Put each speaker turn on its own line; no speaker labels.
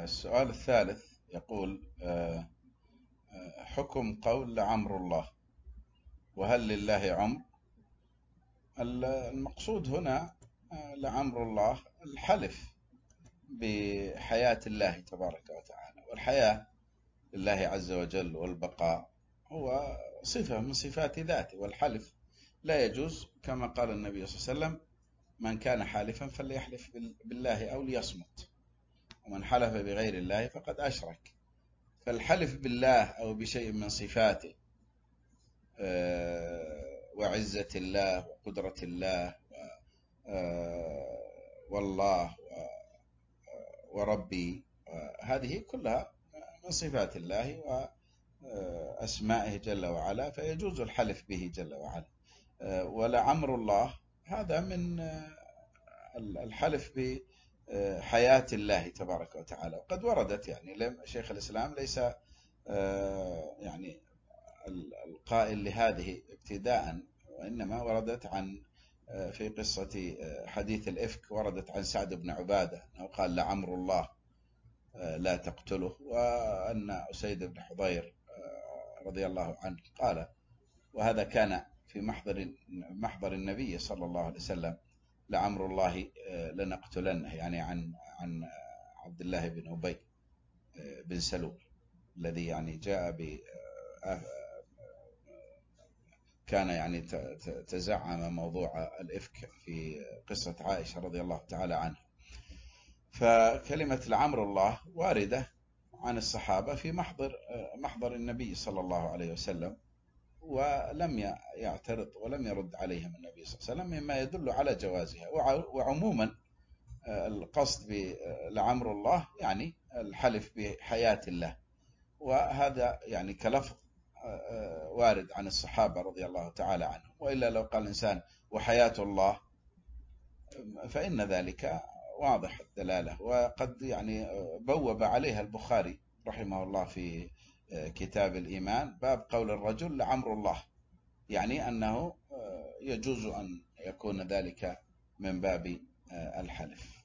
السؤال الثالث يقول حكم قول لعمر الله، وهل لله عمر؟ المقصود هنا لعمر الله الحلف بحياة الله تبارك وتعالى، والحياة لله عز وجل والبقاء هو صفة من صفات ذاته، والحلف لا يجوز كما قال النبي صلى الله عليه وسلم: من كان حالفا فليحلف بالله أو ليصمت، ومن حلف بغير الله فقد أشرك. فالحلف بالله أو بشيء من صفاته وعزة الله وقدرة الله والله وربي، هذه كلها من صفات الله وأسمائه جل وعلا، فيجوز الحلف به جل وعلا. ولعمر الله هذا من الحلف بحياة الله تبارك وتعالى، وقد وردت يعني شيخ الإسلام ليس يعني القائل لهذه ابتداء، وإنما وردت عن في قصة حديث الإفك، وردت عن سعد بن عبادة أنه قال لعمر الله لا تقتله، وأن أسيد بن حضير رضي الله عنه قال، وهذا كان في محضر النبي صلى الله عليه وسلم: لعمر الله لنقتلنه، يعني عن عبد الله بن أبي بن سلول الذي يعني جاء كان يعني تزعم موضوع الإفك في قصة عائشة رضي الله تعالى عنها. فكلمة لعمر الله واردة عن الصحابة في محضر النبي صلى الله عليه وسلم، ولم يعترض ولم يرد عليهم النبي صلى الله عليه وسلم، مما يدل على جوازها. وعموما القصد لعمر الله يعني الحلف بحياة الله، وهذا يعني كلفظ وارد عن الصحابة رضي الله تعالى عنهم. وإلا لو قال الإنسان وحياة الله فإن ذلك واضح الدلالة، وقد يعني بوب عليها البخاري رحمه الله في كتاب الإيمان باب قول الرجل لعمر الله، يعني أنه يجوز أن يكون ذلك من باب الحلف.